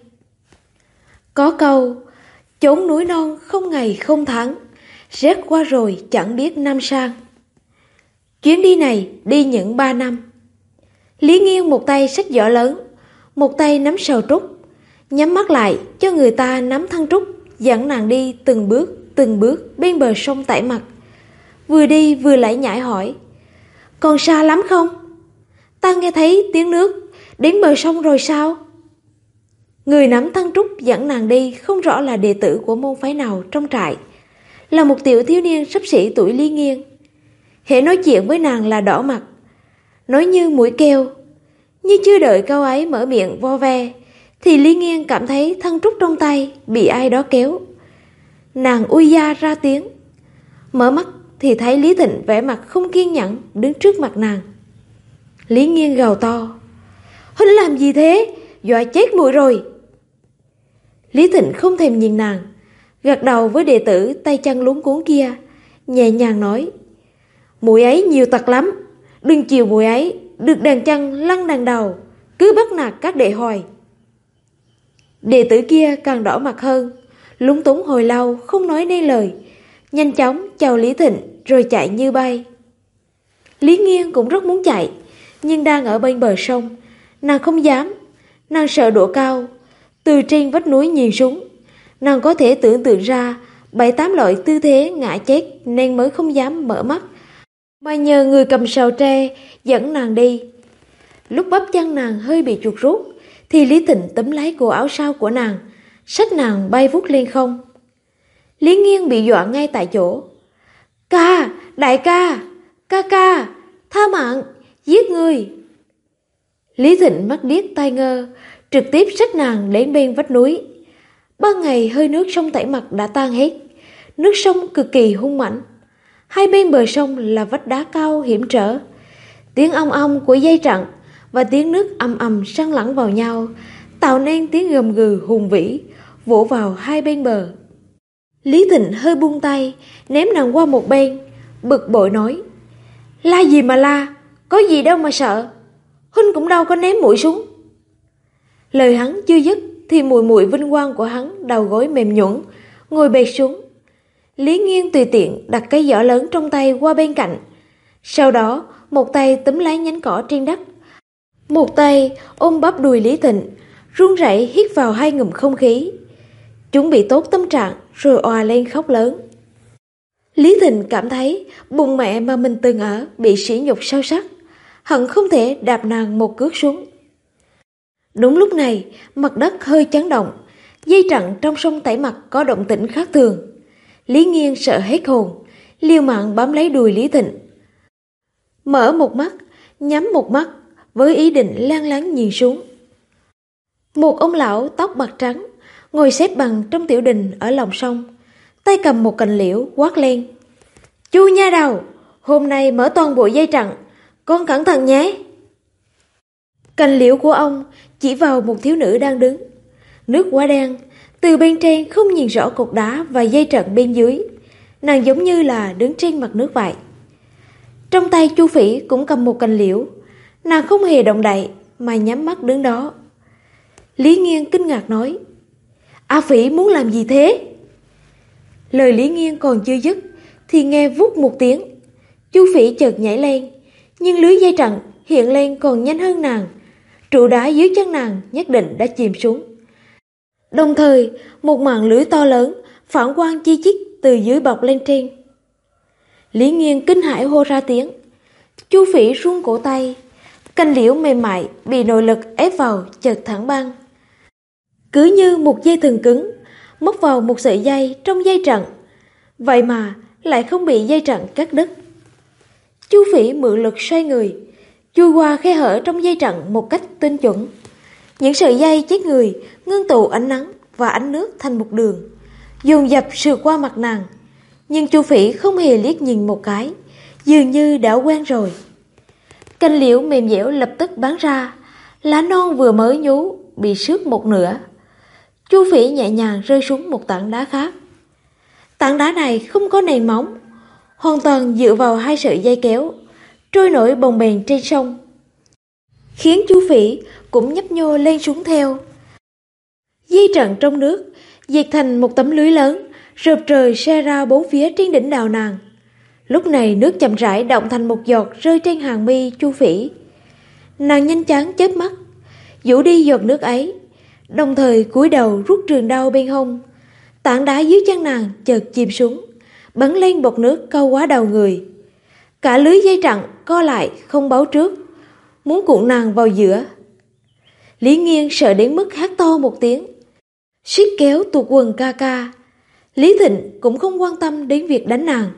Có câu, chốn núi non không ngày không tháng, rét qua rồi chẳng biết năm sang. Chuyến đi này đi những 3 năm. Lý Nghiên một tay xách giỏ lớn, một tay nắm sào trúc, nhắm mắt lại cho người ta nắm thân trúc, dẫn nàng đi từng bước bên bờ sông Tải Mặt. Vừa đi vừa lải nhải hỏi, còn xa lắm không? Ta nghe thấy tiếng nước, đến bờ sông rồi sao? Người nắm thân trúc dẫn nàng đi không rõ là đệ tử của môn phái nào trong trại, là một tiểu thiếu niên xấp xỉ tuổi Lý Nghiên. Hễ nói chuyện với nàng là đỏ mặt, nói như mũi keo. Như chưa đợi câu ấy mở miệng vo ve, thì Lý Nghiên cảm thấy thân trúc trong tay bị ai đó kéo. Nàng ui da ra tiếng, mở mắt thì thấy Lý Thịnh vẻ mặt không kiên nhẫn đứng trước mặt nàng. Lý Nghiên gào to, huynh làm gì thế, dọa chết muội rồi. Lý Thịnh không thèm nhìn nàng, gật đầu với đệ tử tay chân luống cuống kia, nhẹ nhàng nói, muội ấy nhiều tật lắm, đừng chiều muội ấy, được đàn chân lăn đàn đầu, cứ bắt nạt các đệ hoài. Đệ tử kia càng đỏ mặt hơn, lúng túng hồi lâu không nói nên lời, nhanh chóng chào Lý Thịnh rồi chạy như bay. Lý Nghiên cũng rất muốn chạy, nhưng đang ở bên bờ sông, nàng không dám, nàng sợ độ cao. Từ trên vách núi nhìn xuống, nàng có thể tưởng tượng ra 7-8 loại tư thế ngã chết nên mới không dám mở mắt, mà nhờ người cầm sào tre dẫn nàng đi. Lúc bắp chân nàng hơi bị chuột rút, thì Lý Thịnh túm lấy cổ áo sau của nàng, xách nàng bay vút lên không. Lý Nghiên bị dọa ngay tại chỗ. Ca, đại ca, ca, tha mạng, giết người. Lý Thịnh mắt điếc tai ngơ, trực tiếp xách nàng đến bên vách núi. Ban ngày hơi nước sông Tải Mặt đã tan hết, nước sông cực kỳ hung mạnh. Hai bên bờ sông là vách đá cao hiểm trở. Tiếng ong ong của dây trận và tiếng nước ầm ầm xen lẫn vào nhau, tạo nên tiếng gầm gừ hùng vĩ vỗ vào hai bên bờ. Lý Thịnh hơi buông tay, ném nàng qua một bên, bực bội nói, la gì mà la, có gì đâu mà sợ, huynh cũng đâu có ném muội xuống. Lời hắn chưa dứt thì mùi mùi vinh quang của hắn đầu gối mềm nhũn, ngồi bệt xuống. Lý Nghiên tùy tiện đặt cái giỏ lớn trong tay qua bên cạnh, sau đó một tay túm lấy nhánh cỏ trên đất, một tay ôm bắp đùi Lý Thịnh, run rẩy hít vào 2 ngụm không khí, chuẩn bị tốt tâm trạng rồi òa lên khóc lớn. Lý Thịnh cảm thấy bụng mẹ mà mình từng ở bị sỉ nhục sâu sắc, hận không thể đạp nàng một cước xuống. Đúng lúc này, mặt đất hơi chấn động, dây trận trong sông Tải Mặt có động tĩnh khác thường. Lý Nghiên sợ hết hồn, liều mạng bám lấy đùi Lý Thịnh. Mở một mắt, nhắm một mắt, với ý định lan láng nhìn xuống. Một ông lão tóc bạc trắng, ngồi xếp bằng trong tiểu đình ở lòng sông, tay cầm một cành liễu quát lên. Chu nha đầu, hôm nay mở toàn bộ dây trận, con cẩn thận nhé. Cành liễu của ông chỉ vào một thiếu nữ đang đứng. Nước quá đen, từ bên trên không nhìn rõ cột đá và dây trận bên dưới. Nàng giống như là đứng trên mặt nước vậy. Trong tay Chu Phỉ cũng cầm một cành liễu. Nàng không hề động đậy mà nhắm mắt đứng đó. Lý Nghiên kinh ngạc nói, A Phỉ muốn làm gì thế? Lời Lý Nghiên còn chưa dứt thì nghe vút một tiếng. Chu Phỉ chợt nhảy lên, nhưng lưới dây trận hiện lên còn nhanh hơn nàng. Trụ đá dưới chân nàng nhất định đã chìm xuống. Đồng thời, một màn lưới to lớn phản quang chi chít từ dưới bọc lên trên. Lý Nghiên kinh hãi hô ra tiếng. Chu Phỉ run cổ tay, cành liễu mềm mại bị nội lực ép vào chợt thẳng băng. Cứ như một dây thừng cứng móc vào một sợi dây trong dây trận, vậy mà lại không bị dây trận cắt đứt. Chu Phỉ mượn lực xoay người, chui qua khe hở trong dây trận một cách tinh chuẩn. Những sợi dây chết người ngưng tụ ánh nắng và ánh nước thành một đường, dồn dập sượt qua mặt nàng. Nhưng Chu Phỉ không hề liếc nhìn một cái, dường như đã quen rồi. Cành liễu mềm dẻo lập tức bắn ra, lá non vừa mới nhú bị xước một nửa. Chu Phỉ nhẹ nhàng rơi xuống một tảng đá khác. Tảng đá này không có nền móng, hoàn toàn dựa vào hai sợi dây kéo, trôi nổi bồng bềnh trên sông, khiến Chu Phỉ cũng nhấp nhô lên xuống theo. Dây trận trong nước dệt thành một tấm lưới lớn, rợp trời xe ra bốn phía trên đỉnh đầu nàng. Lúc này nước chậm rãi động thành một giọt rơi trên hàng mi Chu Phỉ. Nàng nhanh chóng chớp mắt, dụ đi giọt nước ấy, đồng thời cúi đầu rút trường đao bên hông. Tảng đá dưới chân nàng chợt chìm xuống, bắn lên bọt nước câu quá đầu người. Cả lưới dây trận co lại không báo trước, muốn cuộn nàng vào giữa. Lý Nghiên sợ đến mức hét to một tiếng, suýt kéo tuột quần ca ca. Lý Thịnh cũng không quan tâm đến việc đánh nàng.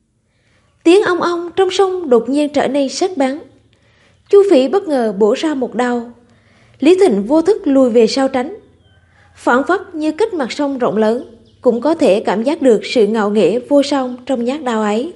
Tiếng ong ong trong sông đột nhiên trở nên sắc bén. Chu Phỉ bất ngờ bổ ra một đao. Lý Thịnh vô thức lùi về sau tránh. Phảng phất như cách mặt sông rộng lớn, cũng có thể cảm giác được sự ngạo nghễ vô song trong nhát đao ấy.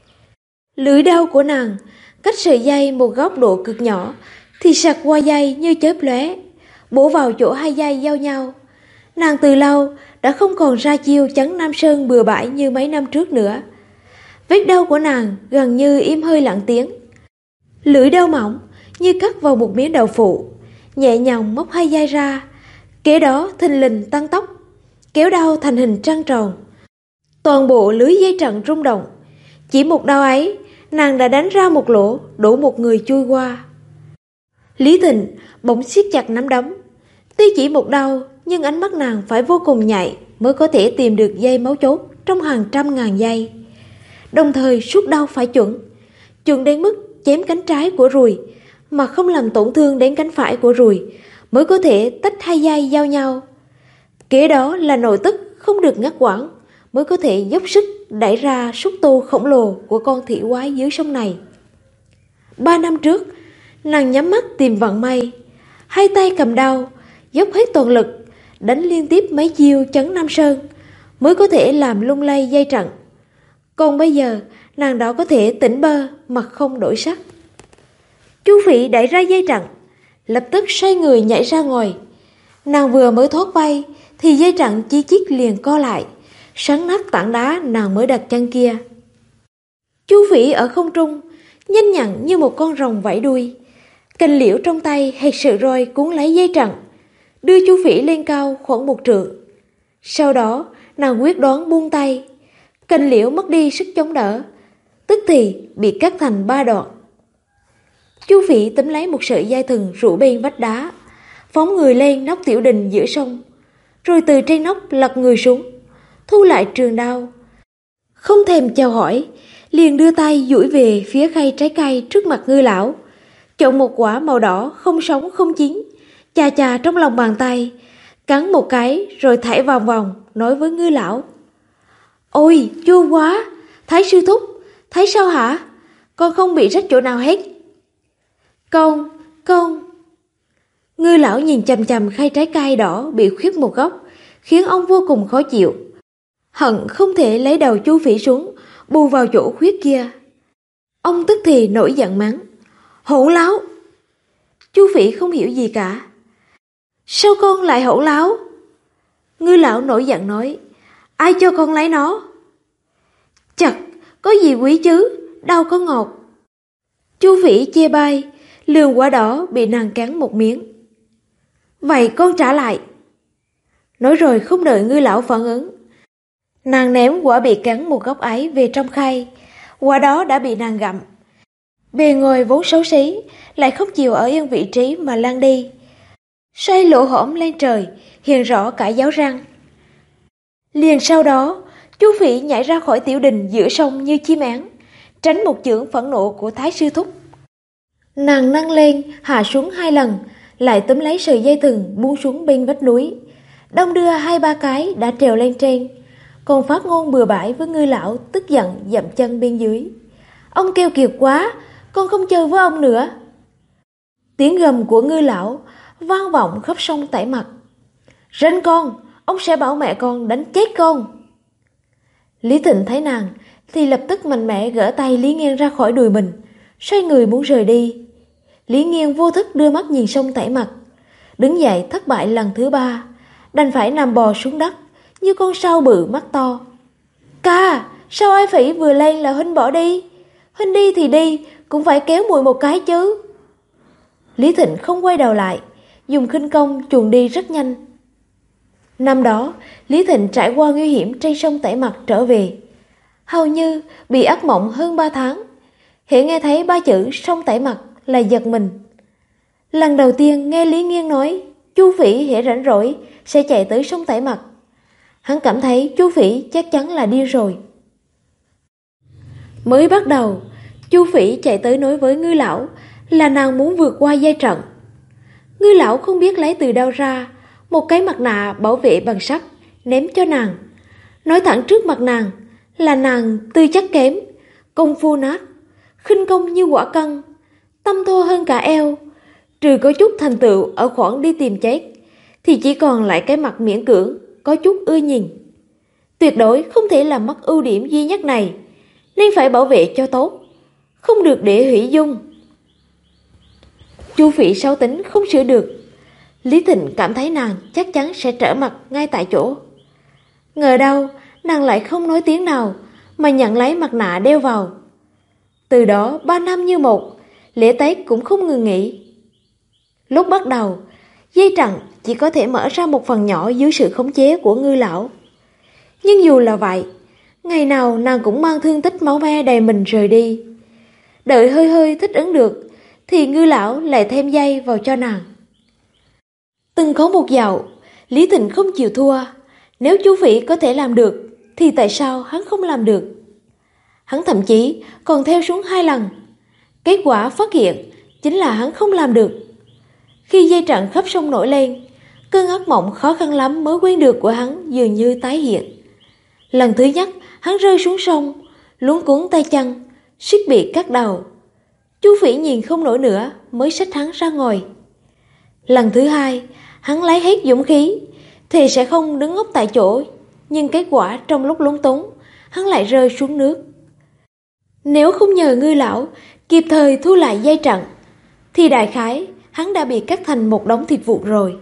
Lưỡi đao của nàng cách sợi dây một góc độ cực nhỏ thì sặc qua dây như chớp lóe, bổ vào chỗ hai dây giao nhau. Nàng từ lâu đã không còn ra chiêu chấn Nam Sơn bừa bãi như mấy năm trước nữa. Vết đau của nàng gần như im hơi lặng tiếng. Lưỡi đao mỏng như cắt vào một miếng đậu phụ, nhẹ nhàng móc hai dây ra, kế đó thình lình tăng tốc, kéo đao thành hình trăng tròn. Toàn bộ lưới dây trận rung động. Chỉ một đao ấy, nàng đã đánh ra một lỗ, đổ một người chui qua. Lý Thịnh bỗng siết chặt nắm đấm. Tuy chỉ một đao, nhưng ánh mắt nàng phải vô cùng nhạy mới có thể tìm được dây mấu chốt trong hàng trăm ngàn dây. Đồng thời suốt đao phải chuẩn đến mức chém cánh trái của ruồi mà không làm tổn thương đến cánh phải của ruồi, mới có thể tách hai dây giao nhau. Kế đó là nội tức không được ngắt quãng, mới có thể dốc sức đẩy ra xúc tu khổng lồ của con thủy quái dưới sông này. 3 năm trước, nàng nhắm mắt tìm vận may, hai tay cầm đao, dốc hết toàn lực, đánh liên tiếp mấy chiêu chấn Nam Sơn, mới có thể làm lung lay dây trận. Còn bây giờ, nàng đó có thể tỉnh bơ, mặt không đổi sắc. Chu Phỉ đẩy ra dây trận, lập tức xoay người nhảy ra ngoài. Nàng vừa mới thoát bay, thì dây trận chi chít liền co lại, xoắn nát tảng đá nàng mới đặt chân kia. Chu Phỉ ở không trung, nhanh nhặn như một con rồng vẫy đuôi. Cành liễu trong tay hệt sợi roi cuốn lấy dây trận, đưa Chu Phỉ lên cao khoảng 1 trượng. Sau đó, nàng quyết đoán buông tay. Cành liễu mất đi sức chống đỡ, tức thì bị cắt thành 3 đoạn. Chu Phỉ túm lấy một sợi dây thừng rũ bên vách đá, phóng người lên nóc tiểu đình giữa sông, rồi từ trên nóc lật người xuống, thu lại trường đao. Không thèm chào hỏi, liền đưa tay duỗi về phía khay trái cây trước mặt Ngư lão, chọn một quả màu đỏ không sống không chín, chà chà trong lòng bàn tay, cắn một cái rồi thảy vòng vòng, nói với Ngư lão: "Ôi, chua quá, Thái sư thúc, thấy sao hả? Con không bị rách chỗ nào hết." Con. Ngư lão nhìn chằm chằm khay trái cây đỏ bị khuyết một góc, khiến ông vô cùng khó chịu. Hận không thể lấy đầu Chu Phỉ xuống, bù vào chỗ khuyết kia. Ông tức thì nổi giận mắng: "Hỗn láo!" Chu Phỉ không hiểu gì cả. "Sao con lại hỗn láo?" Ngư lão nổi giận nói: "Ai cho con lấy nó?" "Chật, có gì quý chứ, đâu có ngọt." Chu Phỉ chê bai, lườm quả đỏ bị nàng cắn một miếng. "Vậy con trả lại." Nói rồi không đợi Ngư lão phản ứng, nàng ném quả bị cắn một góc ấy về trong khay. Quả đó đã bị nàng gặm. Bề ngoài vốn xấu xí, lại không chịu ở yên vị trí mà lăn đi, xoay lỗ hõm lên trời, hiện rõ cả dấu răng. Liền sau đó, Chu Phỉ nhảy ra khỏi tiểu đình giữa sông như chim én, tránh một chưởng phẫn nộ của Thái sư thúc. Nàng nâng lên hạ xuống 2 lần, lại túm lấy sợi dây thừng buông xuống bên vách núi, đong đưa 2-3 cái đã trèo lên trên, còn phát ngôn bừa bãi với Ngư lão, tức giận dậm chân bên dưới: "Ông keo kiệt quá, con không chơi với ông nữa." Tiếng gầm của Ngư lão vang vọng khắp sông Tẩy Mặt. Ranh con, ông sẽ bảo mẹ con đánh chết con. Lý Thịnh thấy nàng thì lập tức mạnh mẽ gỡ tay Lý Nghiên ra khỏi đùi mình, xoay người muốn rời đi. Lý Nghiên vô thức đưa mắt nhìn sông Tẩy Mặt, đứng dậy thất bại lần thứ 3, đành phải nằm bò xuống đất như con sâu bự mắt to. Ca, sao Ai Phỉ vừa lên là huynh bỏ đi? Huynh đi thì đi, cũng phải kéo muội một cái chứ. Lý Thịnh không quay đầu lại, dùng khinh công chuồn đi rất nhanh. Năm đó, Lý Thịnh trải qua nguy hiểm trên sông Tẩy Mặt trở về, hầu như bị ác mộng hơn 3 tháng. Hễ nghe thấy 3 chữ sông Tẩy Mặt là giật mình. Lần đầu tiên nghe Lý Nghiên nói Chu Phỉ hễ rảnh rỗi sẽ chạy tới sông Tẩy Mặt, hắn cảm thấy Chu Phỉ chắc chắn là điên rồi. Mới bắt đầu, Chu Phỉ chạy tới nói với Ngư lão là nàng muốn vượt qua dây trận. Ngư lão không biết lấy từ đâu ra một cái mặt nạ bảo vệ bằng sắt ném cho nàng, nói thẳng trước mặt nàng là nàng tư chất kém, công phu nát, khinh công như quả cân, tâm thô hơn cả eo, trừ có chút thành tựu ở khoảng đi tìm chết thì chỉ còn lại cái mặt miễn cưỡng, có chút ưa nhìn. Tuyệt đối không thể làm mất ưu điểm duy nhất này, nên phải bảo vệ cho tốt, không được để hủy dung. Chu Phỉ xấu tính không sửa được, Lý Thịnh cảm thấy nàng chắc chắn sẽ trở mặt ngay tại chỗ. Ngờ đâu nàng lại không nói tiếng nào mà nhận lấy mặt nạ đeo vào. Từ đó 3 năm như một, lễ Tết cũng không ngừng nghỉ. Lúc bắt đầu, dây trận chỉ có thể mở ra một phần nhỏ dưới sự khống chế của Ngư lão. Nhưng dù là vậy, ngày nào nàng cũng mang thương tích máu me đầy mình rời đi. Đợi hơi hơi thích ứng được thì Ngư lão lại thêm dây vào cho nàng. Từng có một dạo, Lý Thịnh không chịu thua. Nếu Chu Phỉ có thể làm được thì tại sao hắn không làm được? Hắn thậm chí còn theo xuống 2 lần. Kết quả phát hiện chính là hắn không làm được. Khi dây trận khắp sông nổi lên, cơn ác mộng khó khăn lắm mới quên được của hắn dường như tái hiện. Lần thứ nhất hắn rơi xuống sông, luống cuống tay chân, suýt bị cắt đầu. Chu Phỉ nhìn không nổi nữa mới xách hắn ra ngoài. Lần thứ 2 hắn lấy hết dũng khí thì sẽ không đứng ngốc tại chỗ, nhưng kết quả trong lúc lúng túng hắn lại rơi xuống nước. Nếu không nhờ Ngư lão kịp thời thu lại dây trận thì đại khái hắn đã bị cắt thành một đống thịt vụn rồi.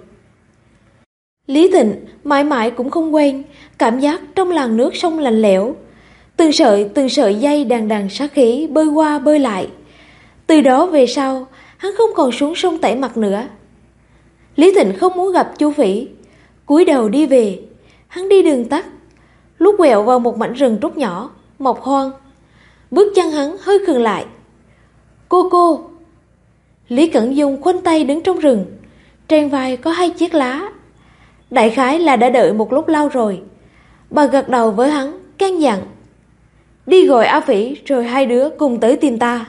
Lý Thịnh mãi mãi cũng không quên cảm giác trong làn nước sông lạnh lẽo, từng sợi dây đàn đàn sát khí bơi qua bơi lại. Từ đó về sau hắn không còn xuống sông Tẩy Mặt nữa. Lý Thịnh không muốn gặp Chu Phỉ, cúi đầu đi về. Hắn đi đường tắt, lúc quẹo vào một mảnh rừng trúc nhỏ mọc hoang, bước chân hắn hơi khựng lại. Cô. Lý Cẩn Dung khoanh tay đứng trong rừng, trên vai có 2 chiếc lá. Đại khái là đã đợi một lúc lâu rồi. Bà gật đầu với hắn, can dặn: đi gọi A Phỉ rồi 2 đứa cùng tới tìm ta.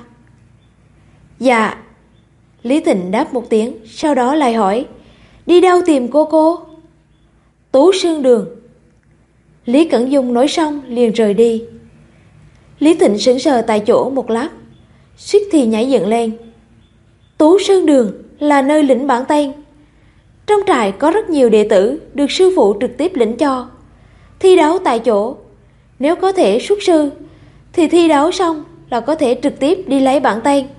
Dạ. Lý Thịnh đáp một tiếng, sau đó lại hỏi: đi đâu tìm cô? Tú Sương Đường. Lý Cẩn Dung nói xong liền rời đi. Lý Thịnh sững sờ tại chỗ một lát, suýt thì nhảy dựng lên. Tú Sơn Đường là nơi lĩnh bản tên. Trong trại có rất nhiều đệ tử được sư phụ trực tiếp lĩnh cho. Thi đấu tại chỗ, nếu có thể xuất sư thì thi đấu xong là có thể trực tiếp đi lấy bản tên.